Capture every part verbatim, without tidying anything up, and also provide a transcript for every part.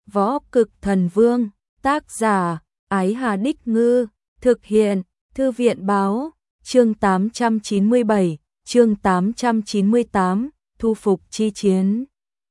Võ Cực Thần Vương, tác giả, Ái Hà Đích Ngư, thực hiện, Thư viện Báo, chương tám trăm chín mươi bảy, chương tám trăm chín mươi tám, thu phục chi chiến.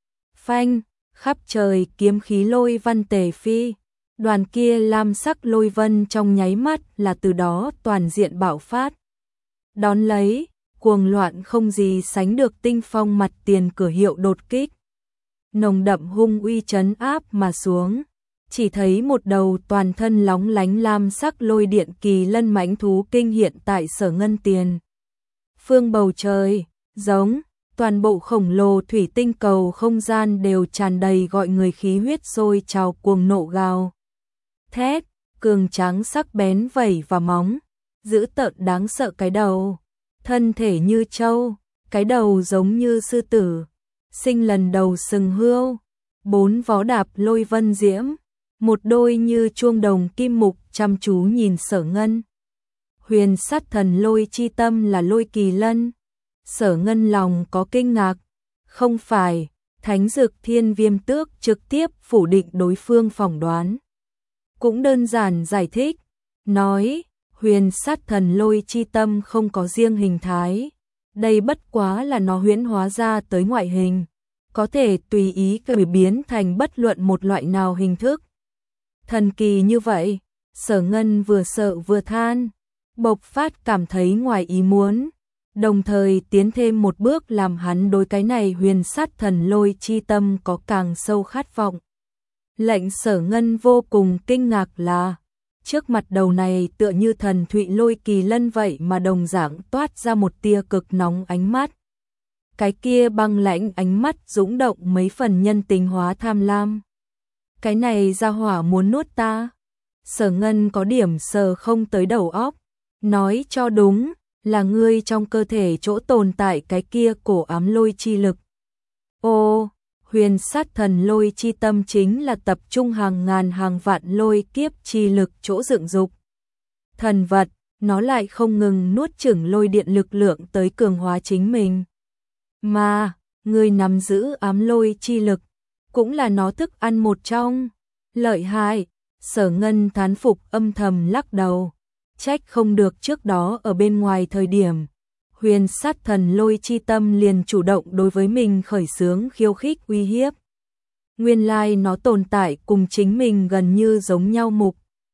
Phanh, khắp trời kiếm khí lôi văn tề phi, đoàn kia lam sắc lôi vân trong nháy mắt là từ đó toàn diện bạo phát. Đón lấy, cuồng loạn không gì sánh được tinh phong mặt tiền cửa hiệu đột kích. Nồng đậm hung uy trấn áp mà xuống, chỉ thấy một đầu toàn thân lóng lánh lam sắc lôi điện kỳ lân mãnh thú kinh hiện tại Sở Ngân tiền. Phương bầu trời, giống, toàn bộ khổng lồ thủy tinh cầu không gian đều tràn đầy gọi người khí huyết sôi trào cuồng nộ gào. Thét, cường tráng sắc bén vảy và móng, dữ tợn đáng sợ cái đầu, thân thể như trâu, cái đầu giống như sư tử, sinh lần đầu sừng hươu, bốn vó đạp lôi vân diễm, một đôi như chuông đồng kim mục chăm chú nhìn Sở Ngân. Huyền sát thần lôi chi tâm là lôi kỳ lân. Sở Ngân lòng có kinh ngạc, không phải, Thánh Dực Thiên Viêm Tước trực tiếp phủ định đối phương phỏng đoán. Cũng đơn giản giải thích, nói, huyền sát thần lôi chi tâm không có riêng hình thái, đây bất quá là nó huyễn hóa ra tới ngoại hình, có thể tùy ý cải biến thành bất luận một loại nào hình thức. Thần kỳ như vậy, Sở Ngân vừa sợ vừa than, bộc phát cảm thấy ngoài ý muốn, đồng thời tiến thêm một bước làm hắn đối cái này huyền sát thần lôi chi tâm có càng sâu khát vọng. Lệnh Sở Ngân vô cùng kinh ngạc là, trước mặt đầu này tựa như thần thụy lôi kỳ lân vậy mà đồng dạng toát ra một tia cực nóng ánh mắt. Cái kia băng lãnh ánh mắt dũng động mấy phần nhân tính hóa tham lam. Cái này ra hỏa muốn nuốt ta. Sở Ngân có điểm sờ không tới đầu óc, nói cho đúng, là ngươi trong cơ thể chỗ tồn tại cái kia cổ ám lôi chi lực. Ô, huyền sát thần lôi chi tâm chính là tập trung hàng ngàn hàng vạn lôi kiếp chi lực chỗ dựng dục. Thần vật, nó lại không ngừng nuốt chửng lôi điện lực lượng tới cường hóa chính mình. Mà, ngươi nắm giữ ám lôi chi lực, cũng là nó thức ăn một trong. Lợi hại, Sở Ngân thán phục âm thầm lắc đầu. Trách không được trước đó ở bên ngoài thời điểm, huyền sát thần lôi chi tâm liền chủ động đối với mình khởi xướng khiêu khích uy hiếp. Nguyên lai nó tồn tại cùng chính mình gần như giống nhau mục.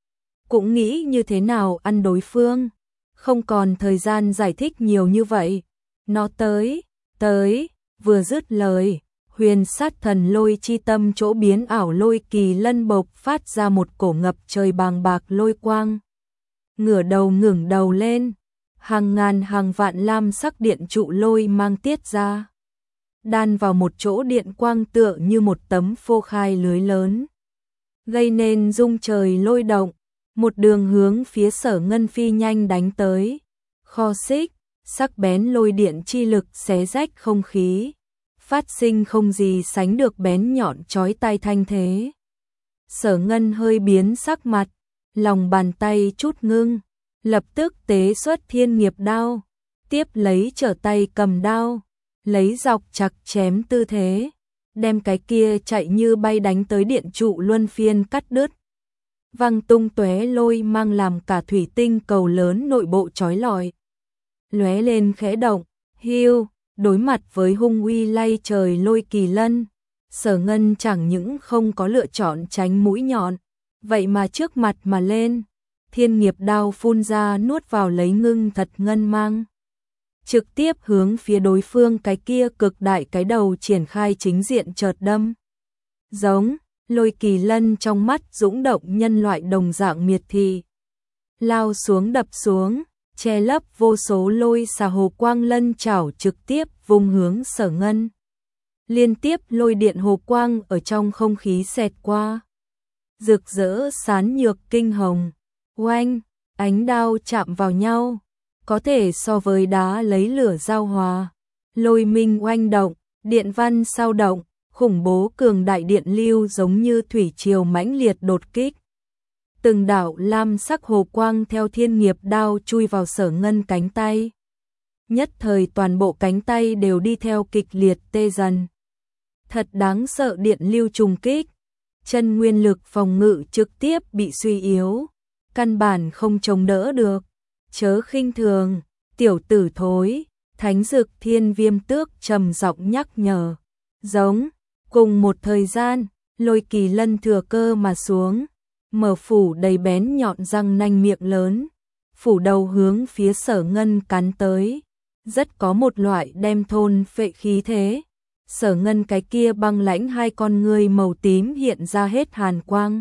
Cũng nghĩ như thế nào ăn đối phương, không còn thời gian giải thích nhiều như vậy. Nó tới, tới, vừa dứt lời, huyền sát thần lôi chi tâm chỗ biến ảo lôi kỳ lân bộc phát ra một cổ ngập trời bàng bạc lôi quang. Ngửa đầu ngẩng đầu lên, hàng ngàn hàng vạn lam sắc điện trụ lôi mang tiết ra, đan vào một chỗ điện quang tựa như một tấm phô khai lưới lớn, gây nên rung trời lôi động, một đường hướng phía Sở Ngân phi nhanh đánh tới. Kho xích, sắc bén lôi điện chi lực xé rách không khí, phát sinh không gì sánh được bén nhọn chói tai thanh thế. Sở Ngân hơi biến sắc mặt, lòng bàn tay chút ngưng, lập tức tế xuất thiên nghiệp đao, tiếp lấy trở tay cầm đao, lấy dọc chặt chém tư thế, đem cái kia chạy như bay đánh tới điện trụ luân phiên cắt đứt. Văng tung tóe lôi mang làm cả thủy tinh cầu lớn nội bộ chói lọi. Lóe lên khẽ động, hiu, đối mặt với hung uy lay trời lôi kỳ lân, Sở Ngân chẳng những không có lựa chọn tránh mũi nhọn, vậy mà trước mặt mà lên, thiên nghiệp đao phun ra nuốt vào lấy ngưng thật ngân mang. Trực tiếp hướng phía đối phương cái kia cực đại cái đầu triển khai chính diện chợt đâm. Giống, lôi kỳ lân trong mắt dũng động nhân loại đồng dạng miệt thị. Lao xuống đập xuống, che lấp vô số lôi xà hồ quang lân chảo trực tiếp vùng hướng Sở Ngân. Liên tiếp lôi điện hồ quang ở trong không khí xẹt qua. Rực rỡ sán nhược kinh hồng, oanh, ánh đao chạm vào nhau, có thể so với đá lấy lửa giao hòa. Lôi minh oanh động, điện văn sao động, khủng bố cường đại điện lưu giống như thủy triều mãnh liệt đột kích. Từng đạo lam sắc hồ quang theo thiên nghiệp đao chui vào Sở Ngân cánh tay. Nhất thời toàn bộ cánh tay đều đi theo kịch liệt tê dần. Thật đáng sợ điện lưu trùng kích. chân nguyên lực phòng ngự trực tiếp bị suy yếu, căn bản không chống đỡ được. Chớ khinh thường, tiểu tử thối, Thánh Dực Thiên Viêm Tước trầm giọng nhắc nhở. Giống, cùng một thời gian, Lôi Kỳ Lân thừa cơ mà xuống, mở phủ đầy bén nhọn răng nanh miệng lớn, phủ đầu hướng phía Sở Ngân cắn tới, rất có một loại đem thôn phệ khí thế. Sở Ngân cái kia băng lãnh hai con ngươi màu tím hiện ra hết hàn quang.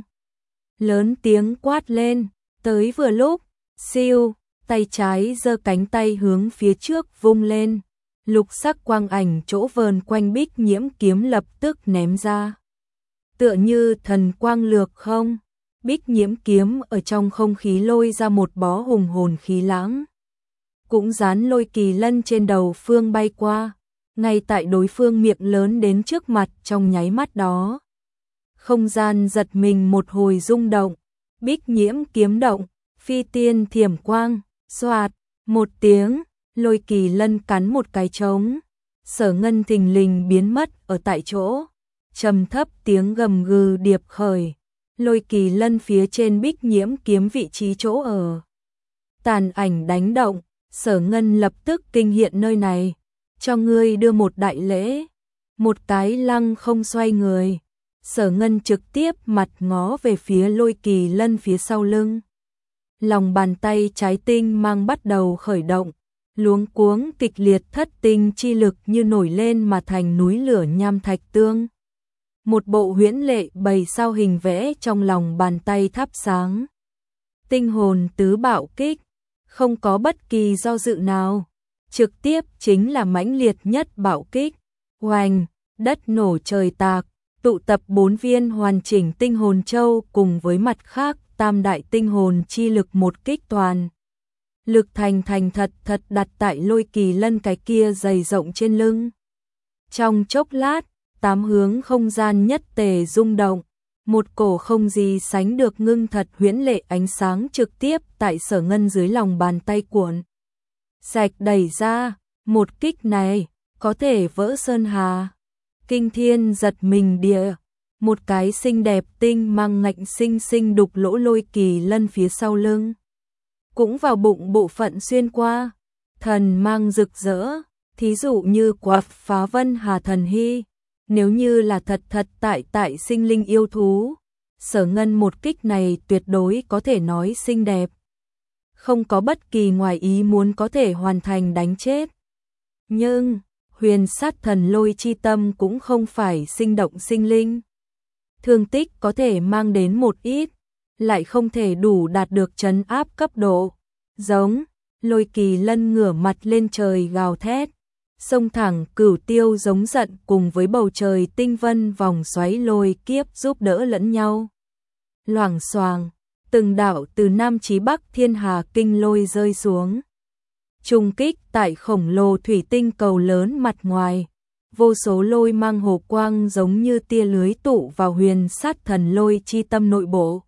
Lớn tiếng quát lên, tới vừa lúc, siêu, tay trái giơ cánh tay hướng phía trước vung lên, lục sắc quang ảnh chỗ vờn quanh Bích Nhiễm kiếm lập tức ném ra. Tựa như thần quang lược không, Bích Nhiễm kiếm ở trong không khí lôi ra một bó hùng hồn khí lãng. Cũng dán Lôi Kỳ Lân trên đầu phương bay qua, ngay tại đối phương miệng lớn đến trước mặt trong nháy mắt đó. Không gian giật mình một hồi rung động, Bích Nhiễm kiếm động, phi tiên thiểm quang, xoạt, một tiếng, Lôi Kỳ Lân cắn một cái trống. Sở Ngân thình lình biến mất ở tại chỗ, trầm thấp tiếng gầm gừ điệp khởi. Lôi Kỳ Lân phía trên Bích Nhiễm kiếm vị trí chỗ ở. Tàn ảnh đánh động, Sở Ngân lập tức kinh hiện nơi này, cho ngươi đưa một đại lễ. Một cái lăng không xoay người, Sở Ngân trực tiếp mặt ngó về phía Lôi Kỳ Lân phía sau lưng. Lòng bàn tay trái tinh mang bắt đầu khởi động, luống cuống kịch liệt thất tinh chi lực như nổi lên mà thành núi lửa nham thạch tương. Một bộ huyễn lệ bày sao hình vẽ trong lòng bàn tay thắp sáng. Tinh hồn tứ bạo kích, không có bất kỳ do dự nào, trực tiếp chính là mãnh liệt nhất bạo kích. Oanh, đất nổ trời tạc, tụ tập bốn viên hoàn chỉnh tinh hồn châu cùng với mặt khác tam đại tinh hồn chi lực một kích toàn. Lực thành thành thật thật đặt tại Lôi Kỳ Lân cái kia dày rộng trên lưng. Trong chốc lát, tám hướng không gian nhất tề rung động, một cổ không gì sánh được ngưng thật huyễn lệ ánh sáng trực tiếp tại Sở Ngân dưới lòng bàn tay cuộn sạch đẩy ra. Một kích này có thể vỡ sơn hà, kinh thiên giật mình địa. Một cái xinh đẹp tinh mang ngạnh xinh xinh đục lỗ Lôi Kỳ Lân phía sau lưng, cũng vào bụng bộ phận xuyên qua. Thần mang rực rỡ, thí dụ như quả phá vân hà thần hy. Nếu như là thật thật tại tại sinh linh yêu thú, Sở Ngân một kích này tuyệt đối có thể nói xinh đẹp, không có bất kỳ ngoài ý muốn có thể hoàn thành đánh chết. Nhưng huyền sát thần lôi chi tâm cũng không phải sinh động sinh linh, thương tích có thể mang đến một ít, lại không thể đủ đạt được trấn áp cấp độ. Giống, Lôi Kỳ Lân ngửa mặt lên trời gào thét, sông thẳng cửu tiêu giống giận cùng với bầu trời tinh vân vòng xoáy lôi kiếp giúp đỡ lẫn nhau. Loảng xoàng, từng đạo từ nam chí bắc thiên hà kinh lôi rơi xuống, trùng kích tại khổng lồ thủy tinh cầu lớn mặt ngoài. Vô số lôi mang hồ quang giống như tia lưới tụ vào huyền sát thần lôi chi tâm nội bộ.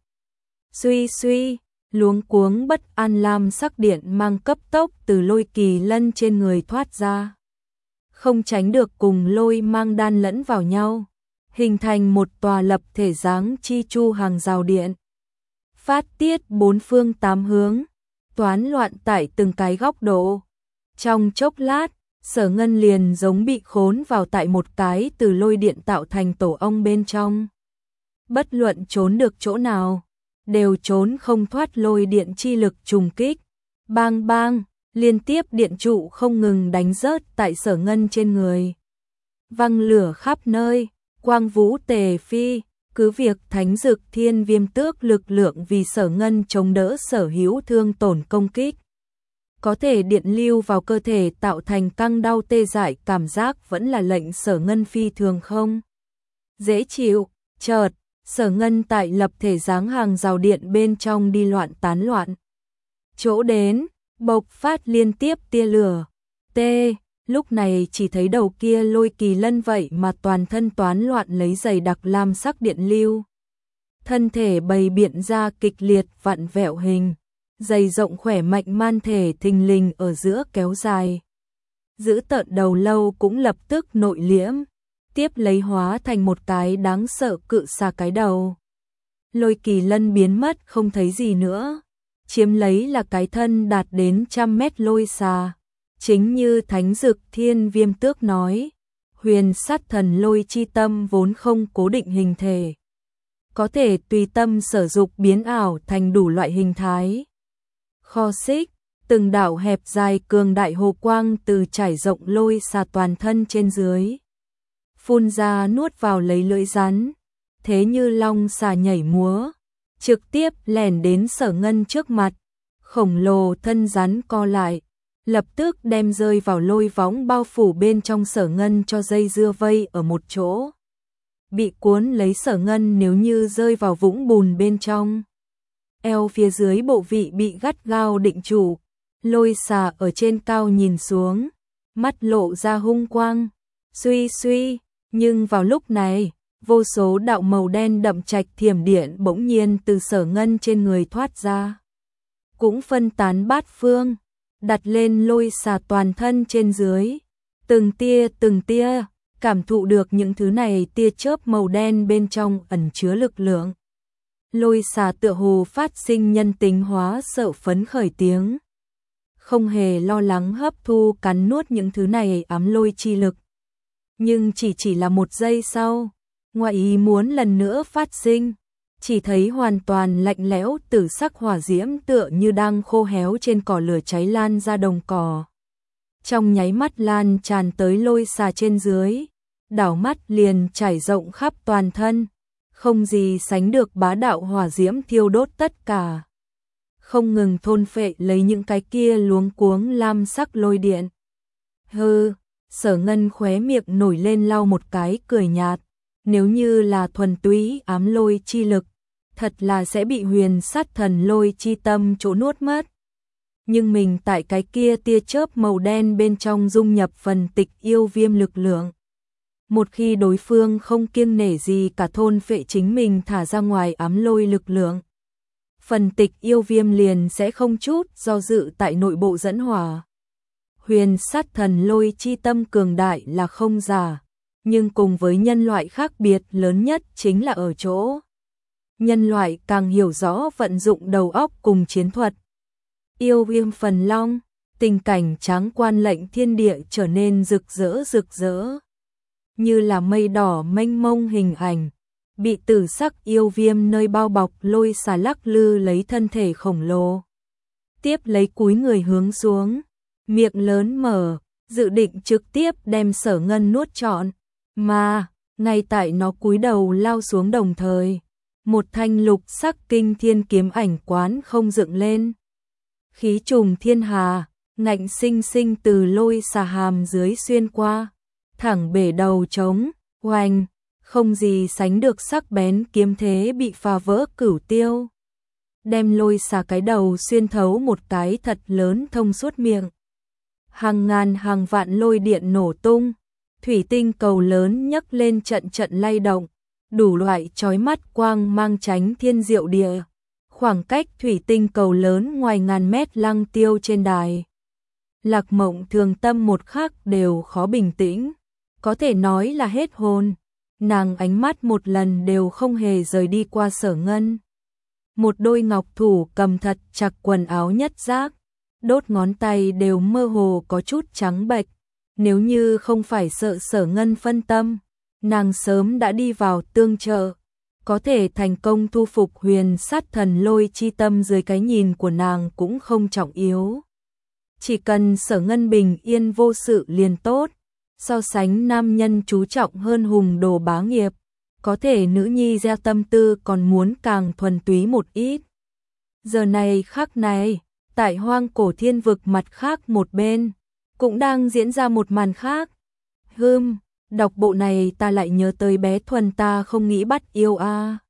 Suy suy, luống cuống bất an lam sắc điện mang cấp tốc từ Lôi Kỳ Lân trên người thoát ra, không tránh được cùng lôi mang đan lẫn vào nhau, hình thành một tòa lập thể dáng chi chu hàng rào điện. Phát tiết bốn phương tám hướng, toán loạn tại từng cái góc độ. Trong chốc lát, Sở Ngân liền giống bị khốn vào tại một cái từ lôi điện tạo thành tổ ong bên trong. Bất luận trốn được chỗ nào, đều trốn không thoát lôi điện chi lực trùng kích. Bang bang, liên tiếp điện trụ không ngừng đánh rớt tại Sở Ngân trên người. Văng lửa khắp nơi, quang vũ tề phi, cứ việc Thánh Dực Thiên Viêm Tước lực lượng vì Sở Ngân chống đỡ sở hữu thương tổn công kích. Có thể điện lưu vào cơ thể tạo thành căng đau tê dại cảm giác vẫn là lệnh Sở Ngân phi thường không dễ chịu. Chợt, Sở Ngân tại lập thể dáng hàng rào điện bên trong đi loạn tán loạn. Chỗ đến, bộc phát liên tiếp tia lửa. T, lúc này chỉ thấy đầu kia Lôi Kỳ Lân vậy mà toàn thân toán loạn lấy dày đặc lam sắc điện lưu. Thân thể bày biện ra kịch liệt vặn vẹo hình, dày rộng khỏe mạnh man thể thình lình ở giữa kéo dài. Giữ tợn đầu lâu cũng lập tức nội liễm, tiếp lấy hóa thành một cái đáng sợ cự xà cái đầu. Lôi Kỳ Lân biến mất không thấy gì nữa, chiếm lấy là cái thân đạt đến trăm mét lôi xà. Chính như Thánh Dực Thiên Viêm Tước nói, huyền sát thần lôi chi tâm vốn không cố định hình thể, có thể tùy tâm sở dục biến ảo thành đủ loại hình thái. Kho xích, từng đạo hẹp dài cường đại hồ quang từ trải rộng lôi xà toàn thân trên dưới, phun ra nuốt vào lấy lưỡi rắn, thế như long xà nhảy múa, trực tiếp lẻn đến Sở Ngân trước mặt. Khổng lồ thân rắn co lại, lập tức đem rơi vào lôi võng bao phủ bên trong Sở Ngân cho dây dưa vây ở một chỗ. Bị cuốn lấy Sở Ngân nếu như rơi vào vũng bùn bên trong. Eo phía dưới bộ vị bị gắt gao định trụ, lôi xà ở trên cao nhìn xuống, mắt lộ ra hung quang, suy suy, nhưng vào lúc này, vô số đạo màu đen đậm trạch thiểm điện bỗng nhiên từ Sở Ngân trên người thoát ra, cũng phân tán bát phương, đặt lên lôi xà toàn thân trên dưới, từng tia từng tia, cảm thụ được những thứ này tia chớp màu đen bên trong ẩn chứa lực lượng. Lôi xà tựa hồ phát sinh nhân tính hóa sợ phấn khởi tiếng, không hề lo lắng hấp thu cắn nuốt những thứ này ám lôi chi lực. Nhưng chỉ chỉ là một giây sau, ngoại ý muốn lần nữa phát sinh, chỉ thấy hoàn toàn lạnh lẽo tử sắc hỏa diễm tựa như đang khô héo trên cỏ lửa cháy lan ra đồng cỏ. Trong nháy mắt lan tràn tới lôi xà trên dưới, đảo mắt liền trải rộng khắp toàn thân, không gì sánh được bá đạo hỏa diễm thiêu đốt tất cả, không ngừng thôn phệ lấy những cái kia luống cuống lam sắc lôi điện. Hừ, Sở Ngân khóe miệng nổi lên lau một cái cười nhạt, nếu như là thuần túy ám lôi chi lực, thật là sẽ bị huyền sát thần lôi chi tâm chỗ nuốt mất. Nhưng mình tại cái kia tia chớp màu đen bên trong dung nhập phần tịch yêu viêm lực lượng. Một khi đối phương không kiêng nể gì cả thôn phệ chính mình thả ra ngoài ám lôi lực lượng, phần tịch yêu viêm liền sẽ không chút do dự tại nội bộ dẫn hỏa. Huyền sát thần lôi chi tâm cường đại là không giả, nhưng cùng với nhân loại khác biệt lớn nhất chính là ở chỗ nhân loại càng hiểu rõ vận dụng đầu óc cùng chiến thuật. Yêu viêm phần long, tình cảnh tráng quan lệnh thiên địa trở nên rực rỡ rực rỡ, như là mây đỏ mênh mông hình ảnh, bị tử sắc yêu viêm nơi bao bọc lôi xà lắc lư lấy thân thể khổng lồ. Tiếp lấy cúi người hướng xuống, miệng lớn mở, dự định trực tiếp đem Sở Ngân nuốt trọn, mà ngay tại nó cúi đầu lao xuống đồng thời, một thanh lục sắc kinh thiên kiếm ảnh quán không dựng lên. Khí trùng thiên hà, ngạnh sinh sinh từ lôi xà hàm dưới xuyên qua, thẳng bể đầu trống, oanh, không gì sánh được sắc bén kiếm thế bị phá vỡ cửu tiêu. Đem lôi xà cái đầu xuyên thấu một cái thật lớn thông suốt miệng. Hàng ngàn hàng vạn lôi điện nổ tung, thủy tinh cầu lớn nhấc lên trận trận lay động, đủ loại chói mắt quang mang tránh thiên diệu địa. Khoảng cách thủy tinh cầu lớn ngoài ngàn mét lăng tiêu trên đài. Lạc Mộng Thường tâm một khắc đều khó bình tĩnh, có thể nói là hết hồn. Nàng ánh mắt một lần đều không hề rời đi qua Sở Ngân. Một đôi ngọc thủ cầm thật chặt quần áo nhất giác, đốt ngón tay đều mơ hồ có chút trắng bệch. Nếu như không phải sợ Sở Ngân phân tâm, nàng sớm đã đi vào tương trợ, có thể thành công thu phục huyền sát thần lôi chi tâm dưới cái nhìn của nàng cũng không trọng yếu. Chỉ cần Sở Ngân bình yên vô sự liền tốt, so sánh nam nhân chú trọng hơn hùng đồ bá nghiệp, có thể nữ nhi gieo tâm tư còn muốn càng thuần túy một ít. Giờ này khắc này, tại hoang cổ thiên vực mặt khác một bên, cũng đang diễn ra một màn khác. Hừm, đọc bộ này ta lại nhớ tới bé Thuần ta không nghĩ bắt yêu a. À.